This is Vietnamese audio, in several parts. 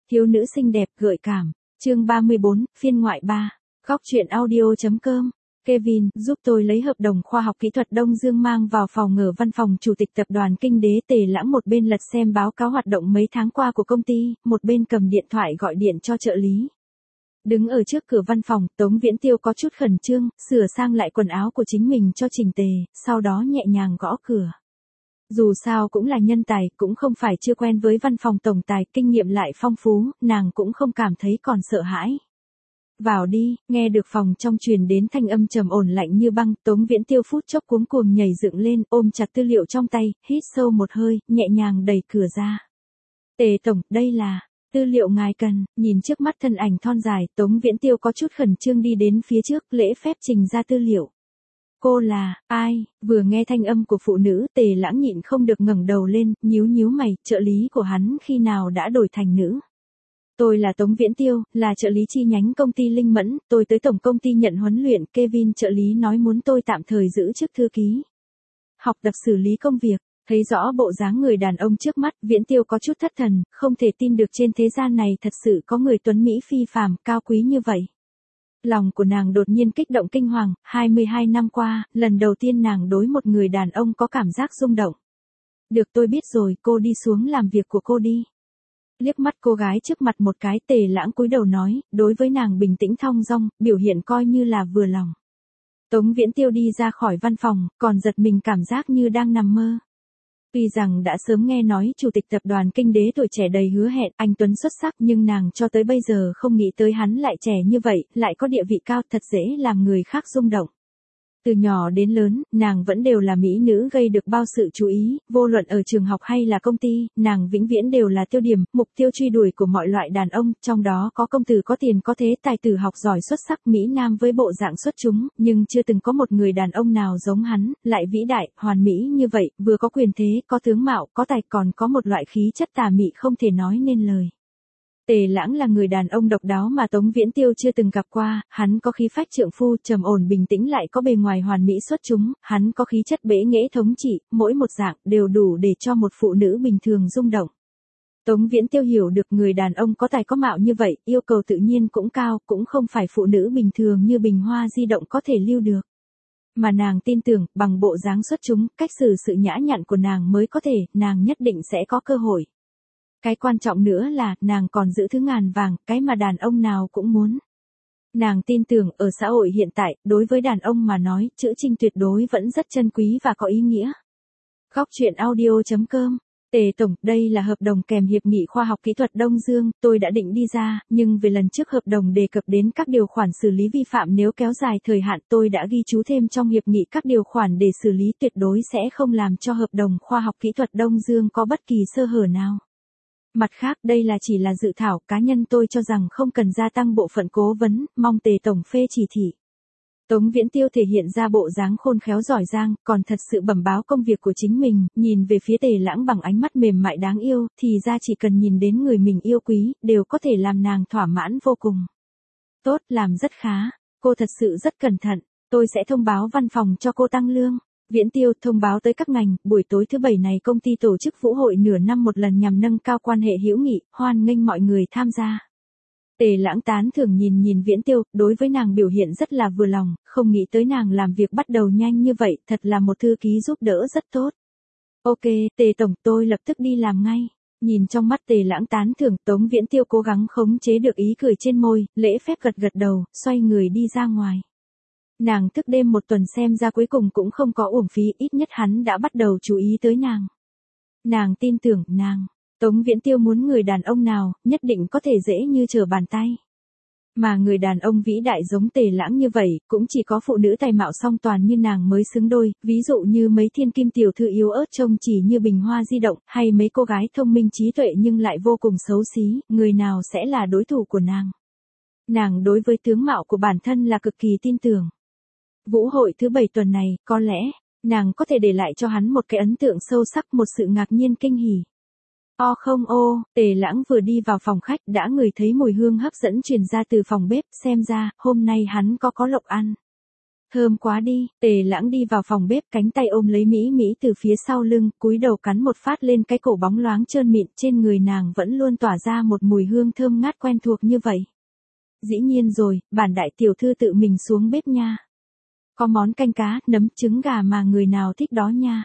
Thiếu nữ xinh đẹp gợi cảm. Chương 34, phiên ngoại 3. Góc truyện audio.com. Kevin, giúp tôi lấy hợp đồng khoa học kỹ thuật Đông Dương mang vào phòng ở văn phòng chủ tịch tập đoàn Kinh Đế Tề Lãng một bên lật xem báo cáo hoạt động mấy tháng qua của công ty, một bên cầm điện thoại gọi điện cho trợ lý. Đứng ở trước cửa văn phòng, Tống Viễn Tiêu có chút khẩn trương, sửa sang lại quần áo của chính mình cho chỉnh tề, sau đó nhẹ nhàng gõ cửa. Dù sao cũng là nhân tài, cũng không phải chưa quen với văn phòng tổng tài, kinh nghiệm lại phong phú, nàng cũng không cảm thấy còn sợ hãi. Vào đi, nghe được phòng trong truyền đến thanh âm trầm ổn lạnh như băng, Tống Viễn Tiêu phút chốc cuống cuồng nhảy dựng lên, ôm chặt tư liệu trong tay, hít sâu một hơi, nhẹ nhàng đẩy cửa ra. Tề tổng, đây là tư liệu ngài cần. Nhìn trước mắt thân ảnh thon dài, Tống Viễn Tiêu có chút khẩn trương đi đến phía trước, lễ phép trình ra tư liệu. Cô là ai? Vừa nghe thanh âm của phụ nữ, Tề Lãng nhịn không được ngẩng đầu lên, nhíu mày, trợ lý của hắn khi nào đã đổi thành nữ. Tôi là Tống Viễn Tiêu, là trợ lý chi nhánh công ty Linh Mẫn, tôi tới tổng công ty nhận huấn luyện, Kevin trợ lý nói muốn tôi tạm thời giữ chức thư ký. Học tập xử lý công việc. Thấy rõ bộ dáng người đàn ông trước mắt, Viễn Tiêu có chút thất thần, không thể tin được trên thế gian này thật sự có người tuấn Mỹ phi phàm, cao quý như vậy. Lòng của nàng đột nhiên kích động kinh hoàng, 22 năm qua, lần đầu tiên nàng đối một người đàn ông có cảm giác rung động. Được, tôi biết rồi, cô đi xuống làm việc của cô đi. Liếc mắt cô gái trước mặt một cái, Tề Lãng cúi đầu nói, đối với nàng bình tĩnh thong dong, biểu hiện coi như là vừa lòng. Tống Viễn Tiêu đi ra khỏi văn phòng, còn giật mình cảm giác như đang nằm mơ. Tuy rằng đã sớm nghe nói chủ tịch tập đoàn Kinh Đế tuổi trẻ đầy hứa hẹn, anh tuấn xuất sắc, nhưng nàng cho tới bây giờ không nghĩ tới hắn lại trẻ như vậy, lại có địa vị cao, thật dễ làm người khác rung động. Từ nhỏ đến lớn, nàng vẫn đều là mỹ nữ gây được bao sự chú ý, vô luận ở trường học hay là công ty, nàng vĩnh viễn đều là tiêu điểm, mục tiêu truy đuổi của mọi loại đàn ông, trong đó có công tử có tiền có thế, tài tử học giỏi xuất sắc, mỹ nam với bộ dạng xuất chúng, nhưng chưa từng có một người đàn ông nào giống hắn, lại vĩ đại, hoàn mỹ như vậy, vừa có quyền thế, có tướng mạo, có tài, còn có một loại khí chất tà mị không thể nói nên lời. Tề Lãng là người đàn ông độc đáo mà Tống Viễn Tiêu chưa từng gặp qua, hắn có khí phách trượng phu, trầm ổn bình tĩnh lại có bề ngoài hoàn mỹ xuất chúng, hắn có khí chất bẽ nghễ thống trị, mỗi một dạng đều đủ để cho một phụ nữ bình thường rung động. Tống Viễn Tiêu hiểu được người đàn ông có tài có mạo như vậy, yêu cầu tự nhiên cũng cao, cũng không phải phụ nữ bình thường như bình hoa di động có thể lưu được. Mà nàng tin tưởng, bằng bộ dáng xuất chúng, cách xử sự nhã nhặn của nàng mới có thể, nàng nhất định sẽ có cơ hội. Cái quan trọng nữa là, nàng còn giữ thứ ngàn vàng, cái mà đàn ông nào cũng muốn. Nàng tin tưởng, ở xã hội hiện tại, đối với đàn ông mà nói, chữ Trinh tuyệt đối vẫn rất chân quý và có ý nghĩa. Góc truyện audio.com. Tề tổng, đây là hợp đồng kèm hiệp nghị khoa học kỹ thuật Đông Dương, tôi đã định đi ra, nhưng về lần trước hợp đồng đề cập đến các điều khoản xử lý vi phạm nếu kéo dài thời hạn, tôi đã ghi chú thêm trong hiệp nghị các điều khoản để xử lý, tuyệt đối sẽ không làm cho hợp đồng khoa học kỹ thuật Đông Dương có bất kỳ sơ hở nào. Mặt khác, đây là chỉ là dự thảo, cá nhân tôi cho rằng không cần gia tăng bộ phận cố vấn, mong Tề tổng phê chỉ thị. Tống Viễn Tiêu thể hiện ra bộ dáng khôn khéo giỏi giang, còn thật sự bẩm báo công việc của chính mình, nhìn về phía Tề Lãng bằng ánh mắt mềm mại đáng yêu, thì ra chỉ cần nhìn đến người mình yêu quý, đều có thể làm nàng thỏa mãn vô cùng. Tốt, làm rất khá, cô thật sự rất cẩn thận, tôi sẽ thông báo văn phòng cho cô tăng lương. Viễn Tiêu thông báo tới các ngành, buổi tối thứ Bảy này công ty tổ chức vũ hội nửa năm một lần nhằm nâng cao quan hệ hữu nghị, hoan nghênh mọi người tham gia. Tề Lãng tán thưởng nhìn Viễn Tiêu, đối với nàng biểu hiện rất là vừa lòng, không nghĩ tới nàng làm việc bắt đầu nhanh như vậy, thật là một thư ký giúp đỡ rất tốt. Ok, Tề tổng, tôi lập tức đi làm ngay. Nhìn trong mắt Tề Lãng tán thưởng, Tống Viễn Tiêu cố gắng khống chế được ý cười trên môi, lễ phép gật đầu, xoay người đi ra ngoài. Nàng thức đêm một tuần xem ra cuối cùng cũng không có uổng phí, ít nhất hắn đã bắt đầu chú ý tới nàng. Nàng tin tưởng, Tống Viễn Tiêu muốn người đàn ông nào, nhất định có thể dễ như trở bàn tay. Mà người đàn ông vĩ đại giống Tề Lãng như vậy, cũng chỉ có phụ nữ tài mạo song toàn như nàng mới xứng đôi, ví dụ như mấy thiên kim tiểu thư yếu ớt trông chỉ như bình hoa di động, hay mấy cô gái thông minh trí tuệ nhưng lại vô cùng xấu xí, người nào sẽ là đối thủ của nàng. Nàng đối với tướng mạo của bản thân là cực kỳ tin tưởng. Vũ hội thứ Bảy tuần này, có lẽ, nàng có thể để lại cho hắn một cái ấn tượng sâu sắc, một sự ngạc nhiên kinh hỉ. Không Tề Lãng vừa đi vào phòng khách đã ngửi thấy mùi hương hấp dẫn truyền ra từ phòng bếp, xem ra, hôm nay hắn có lộc ăn. Thơm quá đi, Tề Lãng đi vào phòng bếp, cánh tay ôm lấy Mỹ Mỹ từ phía sau lưng, cúi đầu cắn một phát lên cái cổ bóng loáng trơn mịn, trên người nàng vẫn luôn tỏa ra một mùi hương thơm ngát quen thuộc như vậy. Dĩ nhiên rồi, bản đại tiểu thư tự mình xuống bếp nha. Có món canh cá, nấm, trứng gà mà người nào thích đó nha.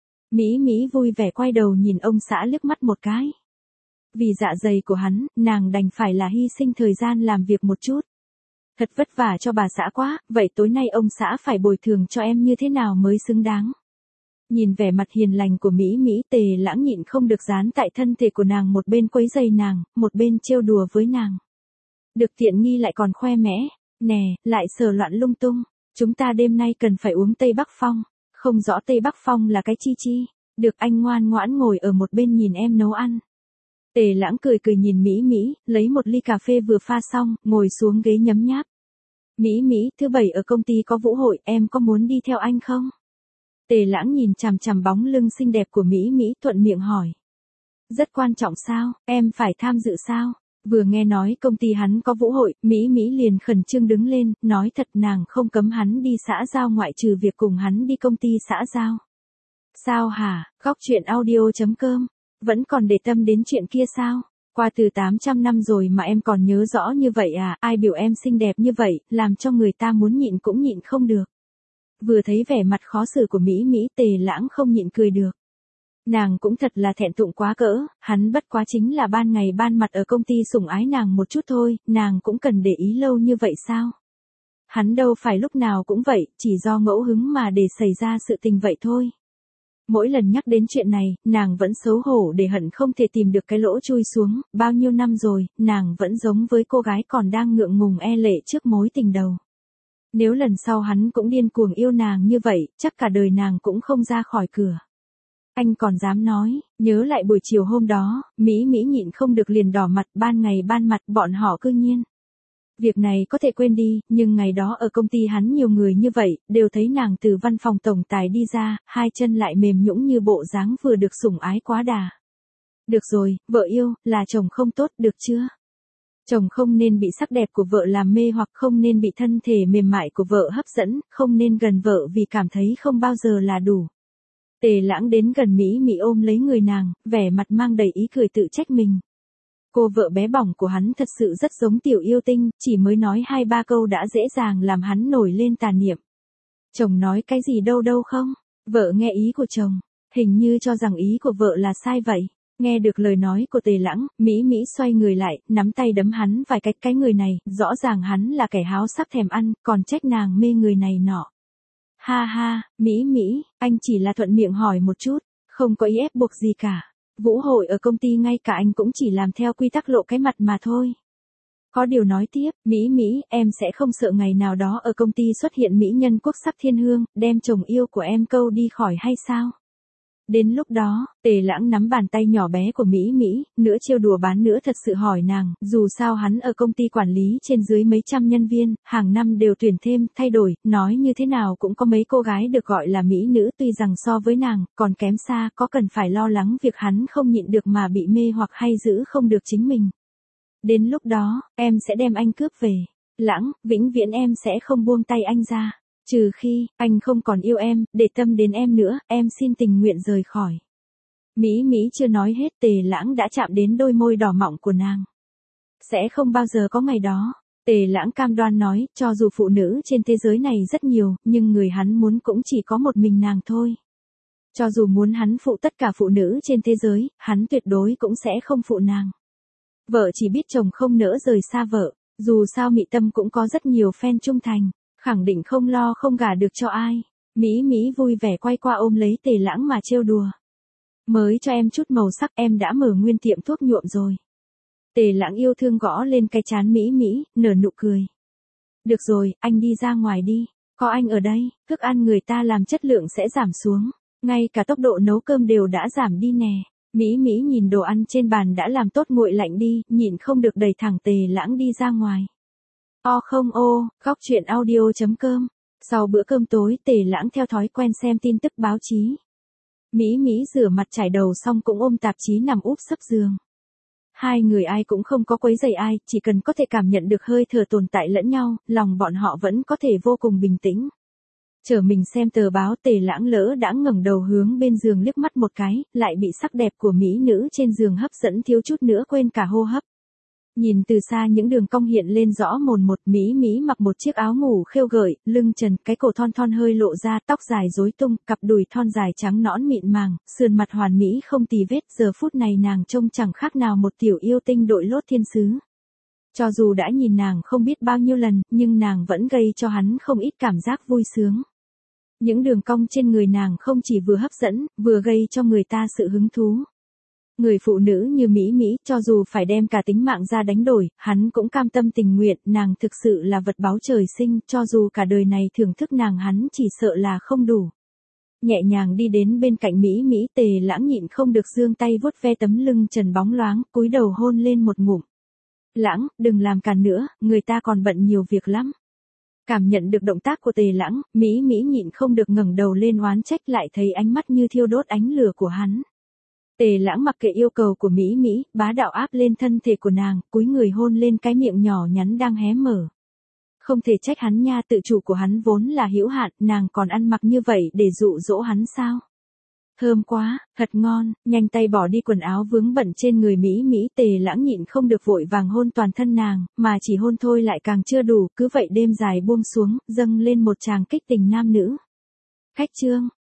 Mỹ Mỹ vui vẻ quay đầu nhìn ông xã liếc mắt một cái. Vì dạ dày của hắn, nàng đành phải là hy sinh thời gian làm việc một chút. Thật vất vả cho bà xã quá, vậy tối nay ông xã phải bồi thường cho em như thế nào mới xứng đáng. Nhìn vẻ mặt hiền lành của Mỹ Mỹ, Tề Lãng nhịn không được dán tại thân thể của nàng, một bên quấy giày nàng, một bên trêu đùa với nàng. Được tiện nghi lại còn khoe mẽ, nè, lại sờ loạn lung tung, chúng ta đêm nay cần phải uống Tây Bắc Phong, không rõ Tây Bắc Phong là cái chi chi, được anh ngoan ngoãn ngồi ở một bên nhìn em nấu ăn. Tề Lãng cười cười nhìn Mỹ Mỹ, lấy một ly cà phê vừa pha xong, ngồi xuống ghế nhấm nháp. Mỹ Mỹ, thứ bảy ở công ty có vũ hội, em có muốn đi theo anh không? Tề Lãng nhìn chằm chằm bóng lưng xinh đẹp của Mỹ Mỹ, thuận miệng hỏi. Rất quan trọng sao, em phải tham dự sao? Vừa nghe nói công ty hắn có vũ hội, Mỹ Mỹ liền khẩn trương đứng lên, nói thật nàng không cấm hắn đi xã giao ngoại trừ việc cùng hắn đi công ty xã giao. Sao hả, góc chuyện audio.com, vẫn còn để tâm đến chuyện kia sao? Qua từ 800 năm rồi mà em còn nhớ rõ như vậy à, ai biểu em xinh đẹp như vậy, làm cho người ta muốn nhịn cũng nhịn không được. Vừa thấy vẻ mặt khó xử của Mỹ Mỹ, Tề Lãng không nhịn cười được. Nàng cũng thật là thẹn thùng quá cỡ, hắn bất quá chính là ban ngày ban mặt ở công ty sủng ái nàng một chút thôi, nàng cũng cần để ý lâu như vậy sao? Hắn đâu phải lúc nào cũng vậy, chỉ do ngẫu hứng mà để xảy ra sự tình vậy thôi. Mỗi lần nhắc đến chuyện này, nàng vẫn xấu hổ để hận không thể tìm được cái lỗ chui xuống, bao nhiêu năm rồi, nàng vẫn giống với cô gái còn đang ngượng ngùng e lệ trước mối tình đầu. Nếu lần sau hắn cũng điên cuồng yêu nàng như vậy, chắc cả đời nàng cũng không ra khỏi cửa. Anh còn dám nói, nhớ lại buổi chiều hôm đó, Mỹ Mỹ nhịn không được liền đỏ mặt, ban ngày ban mặt bọn họ cư nhiên. Việc này có thể quên đi, nhưng ngày đó ở công ty hắn nhiều người như vậy, đều thấy nàng từ văn phòng tổng tài đi ra, hai chân lại mềm nhũn như bộ dáng vừa được sủng ái quá đà. Được rồi, vợ yêu, là chồng không tốt, được chưa? Chồng không nên bị sắc đẹp của vợ làm mê hoặc, không nên bị thân thể mềm mại của vợ hấp dẫn, không nên gần vợ vì cảm thấy không bao giờ là đủ. Tề Lãng đến gần Mỹ Mỹ ôm lấy người nàng, vẻ mặt mang đầy ý cười tự trách mình. Cô vợ bé bỏng của hắn thật sự rất giống tiểu yêu tinh, chỉ mới nói 2-3 câu đã dễ dàng làm hắn nổi lên tà niệm. Chồng nói cái gì đâu đâu không? Vợ nghe ý của chồng, hình như cho rằng ý của vợ là sai vậy. Nghe được lời nói của Tề Lãng, Mỹ Mỹ xoay người lại, nắm tay đấm hắn vài cái người này, rõ ràng hắn là kẻ háo sắc thèm ăn, còn trách nàng mê người này nọ. Ha ha, Mỹ Mỹ, anh chỉ là thuận miệng hỏi một chút, không có ý ép buộc gì cả. Vũ hội ở công ty ngay cả anh cũng chỉ làm theo quy tắc lộ cái mặt mà thôi. Có điều nói tiếp, Mỹ Mỹ, em sẽ không sợ ngày nào đó ở công ty xuất hiện mỹ nhân quốc sắc thiên hương, đem chồng yêu của em câu đi khỏi hay sao? Đến lúc đó, Tề Lãng nắm bàn tay nhỏ bé của Mỹ Mỹ, nửa trêu đùa bán nữa thật sự hỏi nàng, dù sao hắn ở công ty quản lý trên dưới mấy trăm nhân viên, hàng năm đều tuyển thêm, thay đổi, nói như thế nào cũng có mấy cô gái được gọi là mỹ nữ, tuy rằng so với nàng, còn kém xa, có cần phải lo lắng việc hắn không nhịn được mà bị mê hoặc hay giữ không được chính mình. Đến lúc đó, em sẽ đem anh cướp về. Lãng, vĩnh viễn em sẽ không buông tay anh ra. Trừ khi, anh không còn yêu em, để tâm đến em nữa, em xin tình nguyện rời khỏi. Mỹ Mỹ chưa nói hết, Tề Lãng đã chạm đến đôi môi đỏ mọng của nàng. Sẽ không bao giờ có ngày đó. Tề Lãng cam đoan nói, cho dù phụ nữ trên thế giới này rất nhiều, nhưng người hắn muốn cũng chỉ có một mình nàng thôi. Cho dù muốn hắn phụ tất cả phụ nữ trên thế giới, hắn tuyệt đối cũng sẽ không phụ nàng. Vợ chỉ biết chồng không nỡ rời xa vợ, dù sao Mị Tâm cũng có rất nhiều fan trung thành. Khẳng định không lo không gả được cho ai. Mỹ Mỹ vui vẻ quay qua ôm lấy Tề Lãng mà trêu đùa. Mới cho em chút màu sắc, em đã mở nguyên tiệm thuốc nhuộm rồi. Tề Lãng yêu thương gõ lên cái trán Mỹ Mỹ, nở nụ cười. Được rồi, anh đi ra ngoài đi. Có anh ở đây, thức ăn người ta làm chất lượng sẽ giảm xuống. Ngay cả tốc độ nấu cơm đều đã giảm đi nè. Mỹ Mỹ nhìn đồ ăn trên bàn đã làm tốt nguội lạnh đi, nhịn không được đẩy thẳng Tề Lãng đi ra ngoài. Góc chuyện audio.com. Sau bữa cơm tối, Tề Lãng theo thói quen xem tin tức báo chí. Mỹ Mỹ rửa mặt chải đầu xong cũng ôm tạp chí nằm úp sấp giường. Hai người ai cũng không có quấy rầy ai, chỉ cần có thể cảm nhận được hơi thở tồn tại lẫn nhau, lòng bọn họ vẫn có thể vô cùng bình tĩnh. Chờ mình xem tờ báo, Tề Lãng lỡ đã ngẩng đầu hướng bên giường liếc mắt một cái, lại bị sắc đẹp của mỹ nữ trên giường hấp dẫn thiếu chút nữa quên cả hô hấp. Nhìn từ xa những đường cong hiện lên rõ mồn một, Mỹ Mỹ mặc một chiếc áo ngủ khêu gợi, lưng trần, cái cổ thon thon hơi lộ ra, tóc dài rối tung, cặp đùi thon dài trắng nõn mịn màng, sườn mặt hoàn mỹ không tì vết, giờ phút này nàng trông chẳng khác nào một tiểu yêu tinh đội lốt thiên sứ. Cho dù đã nhìn nàng không biết bao nhiêu lần, nhưng nàng vẫn gây cho hắn không ít cảm giác vui sướng. Những đường cong trên người nàng không chỉ vừa hấp dẫn, vừa gây cho người ta sự hứng thú. Người phụ nữ như Mỹ Mỹ, cho dù phải đem cả tính mạng ra đánh đổi, hắn cũng cam tâm tình nguyện, nàng thực sự là vật báu trời sinh, cho dù cả đời này thưởng thức nàng hắn chỉ sợ là không đủ. Nhẹ nhàng đi đến bên cạnh Mỹ Mỹ, Tề Lãng nhịn không được giương tay vuốt ve tấm lưng trần bóng loáng, cúi đầu hôn lên một ngụm. Lãng, đừng làm càn nữa, người ta còn bận nhiều việc lắm. Cảm nhận được động tác của Tề Lãng, Mỹ Mỹ nhịn không được ngẩng đầu lên oán trách, lại thấy ánh mắt như thiêu đốt ánh lửa của hắn. Tề Lãng mặc kệ yêu cầu của Mỹ Mỹ, bá đạo áp lên thân thể của nàng, cúi người hôn lên cái miệng nhỏ nhắn đang hé mở. Không thể trách hắn nha, tự chủ của hắn vốn là hữu hạn, nàng còn ăn mặc như vậy để dụ dỗ hắn sao? Thơm quá, thật ngon, nhanh tay bỏ đi quần áo vướng bẩn trên người Mỹ Mỹ, Tề Lãng nhịn không được vội vàng hôn toàn thân nàng, mà chỉ hôn thôi lại càng chưa đủ, cứ vậy đêm dài buông xuống, dâng lên một tràng kích tình nam nữ. Khách trương.